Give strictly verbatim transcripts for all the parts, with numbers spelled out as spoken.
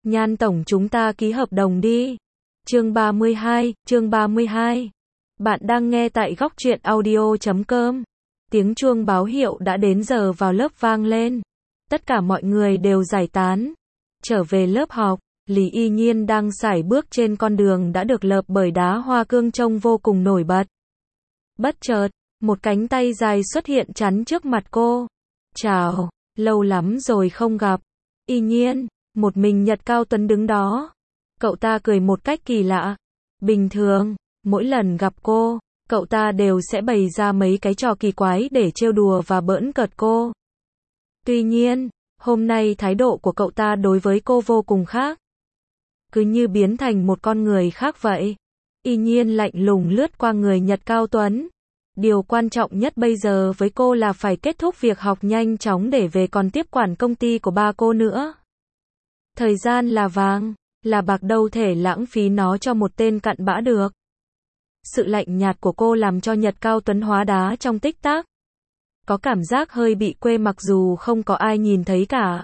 Nhan tổng chúng ta ký hợp đồng đi. Chương ba mươi hai, chương ba mươi hai. Bạn đang nghe tại góc truyện audio chấm com. Tiếng chuông báo hiệu đã đến giờ vào lớp vang lên. Tất cả mọi người đều giải tán. Trở về lớp học, Lý Y Nhiên đang sải bước trên con đường đã được lợp bởi đá hoa cương trông vô cùng nổi bật. Bất chợt, một cánh tay dài xuất hiện chắn trước mặt cô. Chào, lâu lắm rồi không gặp. Y Nhiên, một mình Nhật Cao Tuấn đứng đó. Cậu ta cười một cách kỳ lạ. Bình thường, mỗi lần gặp cô, cậu ta đều sẽ bày ra mấy cái trò kỳ quái để trêu đùa và bỡn cợt cô. Tuy nhiên, hôm nay thái độ của cậu ta đối với cô vô cùng khác. Cứ như biến thành một con người khác vậy. Y Nhiên lạnh lùng lướt qua người Nhật Cao Tuấn. Điều quan trọng nhất bây giờ với cô là phải kết thúc việc học nhanh chóng để về còn tiếp quản công ty của ba cô nữa. Thời gian là vàng, là bạc đâu thể lãng phí nó cho một tên cặn bã được. Sự lạnh nhạt của cô làm cho Nhật Cao Tuấn hóa đá trong tích tắc. Có cảm giác hơi bị quê mặc dù không có ai nhìn thấy cả.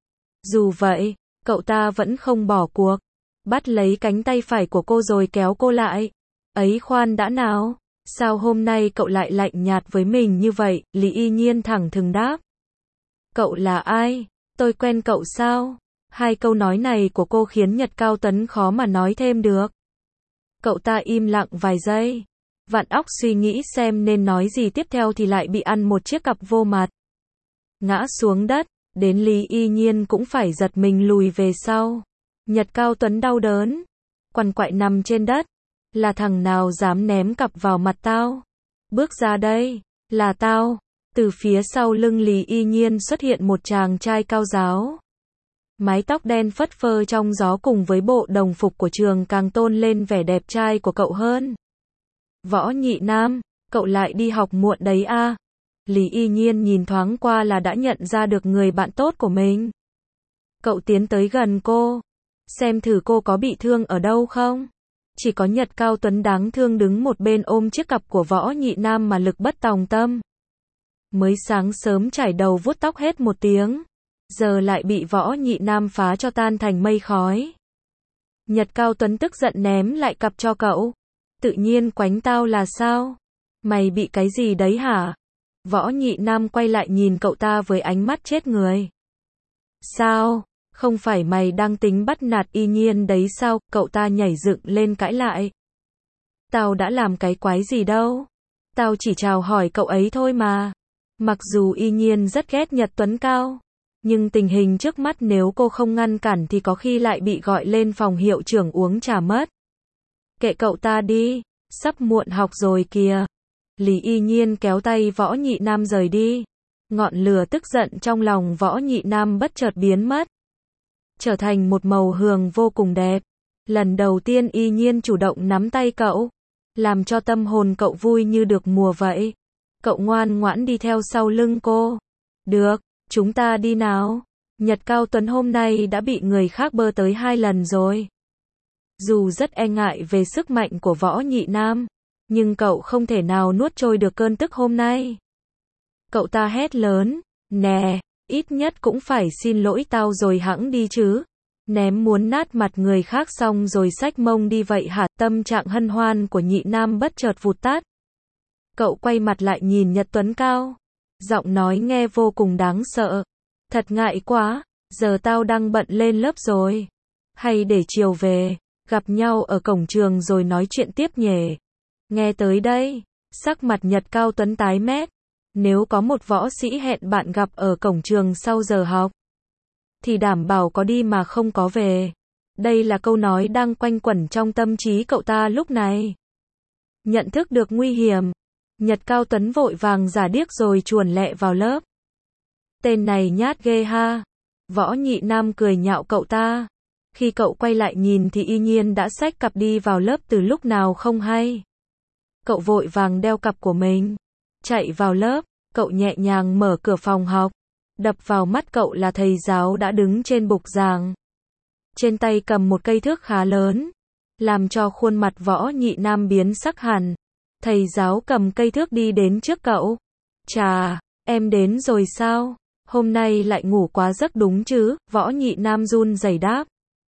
Dù vậy, cậu ta vẫn không bỏ cuộc. Bắt lấy cánh tay phải của cô rồi kéo cô lại. Ấy khoan đã nào, sao hôm nay cậu lại lạnh nhạt với mình như vậy? Lý Y Nhiên thẳng thừng đáp. Cậu là ai? Tôi quen cậu sao? Hai câu nói này của cô khiến Nhật Cao Tuấn khó mà nói thêm được. Cậu ta im lặng vài giây. Vạn óc suy nghĩ xem nên nói gì tiếp theo thì lại bị ăn một chiếc cặp vô mặt. Ngã xuống đất, đến Lý Y Nhiên cũng phải giật mình lùi về sau. Nhật Cao Tuấn đau đớn, quằn quại nằm trên đất. Là thằng nào dám ném cặp vào mặt tao? Bước ra đây, là tao. Từ phía sau lưng Lý Y Nhiên xuất hiện một chàng trai cao ráo. Mái tóc đen phất phơ trong gió cùng với bộ đồng phục của trường càng tôn lên vẻ đẹp trai của cậu hơn. Võ Nhị Nam, cậu lại đi học muộn đấy à? Lý Y Nhiên nhìn thoáng qua là đã nhận ra được người bạn tốt của mình. Cậu tiến tới gần cô, xem thử cô có bị thương ở đâu không? Chỉ có Nhật Cao Tuấn đáng thương đứng một bên ôm chiếc cặp của Võ Nhị Nam mà lực bất tòng tâm. Mới sáng sớm chải đầu vuốt tóc hết một tiếng, giờ lại bị Võ Nhị Nam phá cho tan thành mây khói. Nhật Cao Tuấn tức giận ném lại cặp cho cậu. Tự nhiên quánh tao là sao? Mày bị cái gì đấy hả? Võ Nhị Nam quay lại nhìn cậu ta với ánh mắt chết người. Sao? Không phải mày đang tính bắt nạt Y Nhiên đấy sao? Cậu ta nhảy dựng lên cãi lại. Tao đã làm cái quái gì đâu. Tao chỉ chào hỏi cậu ấy thôi mà. Mặc dù Y Nhiên rất ghét Nhật Tuấn Cao, nhưng tình hình trước mắt nếu cô không ngăn cản thì có khi lại bị gọi lên phòng hiệu trưởng uống trà mất. Kệ cậu ta đi, sắp muộn học rồi kìa. Lý Y Nhiên kéo tay Võ Nhị Nam rời đi. Ngọn lửa tức giận trong lòng Võ Nhị Nam bất chợt biến mất, trở thành một màu hường vô cùng đẹp. Lần đầu tiên Y Nhiên chủ động nắm tay cậu, làm cho tâm hồn cậu vui như được mùa vậy. Cậu ngoan ngoãn đi theo sau lưng cô. Được, chúng ta đi nào. Nhật Cao Tuấn hôm nay đã bị người khác bơ tới hai lần rồi. Dù rất e ngại về sức mạnh của Võ Nhị Nam, nhưng cậu không thể nào nuốt trôi được cơn tức hôm nay. Cậu ta hét lớn, nè, ít nhất cũng phải xin lỗi tao rồi hẵng đi chứ. Ném muốn nát mặt người khác xong rồi xách mông đi vậy hả? Tâm trạng hân hoan của Nhị Nam bất chợt vụt tắt. Cậu quay mặt lại nhìn Nhật Tuấn Cao. Giọng nói nghe vô cùng đáng sợ. Thật ngại quá, giờ tao đang bận lên lớp rồi. Hay để chiều về, gặp nhau ở cổng trường rồi nói chuyện tiếp nhỉ? Nghe tới đây, sắc mặt Nhật Cao Tuấn tái mét. Nếu có một võ sĩ hẹn bạn gặp ở cổng trường sau giờ học, thì đảm bảo có đi mà không có về. Đây là câu nói đang quanh quẩn trong tâm trí cậu ta lúc này. Nhận thức được nguy hiểm, Nhật Cao Tuấn vội vàng giả điếc rồi chuồn lẹ vào lớp. Tên này nhát ghê ha. Võ Nhị Nam cười nhạo cậu ta. Khi cậu quay lại nhìn thì Y Nhiên đã xách cặp đi vào lớp từ lúc nào không hay. Cậu vội vàng đeo cặp của mình, chạy vào lớp. Cậu nhẹ nhàng mở cửa phòng học. Đập vào mắt cậu là thầy giáo đã đứng trên bục giảng. Trên tay cầm một cây thước khá lớn, làm cho khuôn mặt Võ Nhị Nam biến sắc hẳn. Thầy giáo cầm cây thước đi đến trước cậu. Chà, em đến rồi sao? Hôm nay lại ngủ quá giấc đúng chứ? Võ Nhị Nam run rẩy đáp.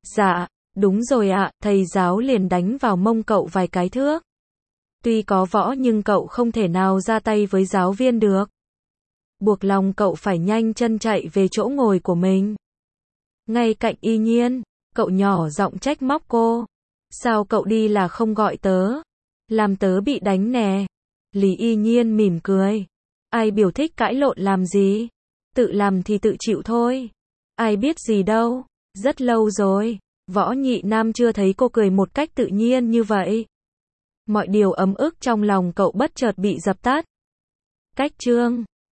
Dạ, đúng rồi ạ, thầy giáo liền đánh vào mông cậu vài cái thước. Tuy có võ nhưng cậu không thể nào ra tay với giáo viên được. Buộc lòng cậu phải nhanh chân chạy về chỗ ngồi của mình. Ngay cạnh Y Nhiên, cậu nhỏ giọng trách móc cô. Sao cậu đi là không gọi tớ? Làm tớ bị đánh nè. Lý Y Nhiên mỉm cười. Ai biểu thích cãi lộn làm gì? Tự làm thì tự chịu thôi. Ai biết gì đâu. Rất lâu rồi, Võ Nhị Nam chưa thấy cô cười một cách tự nhiên như vậy. Mọi điều ấm ức trong lòng cậu bất chợt bị dập tắt. Cách chương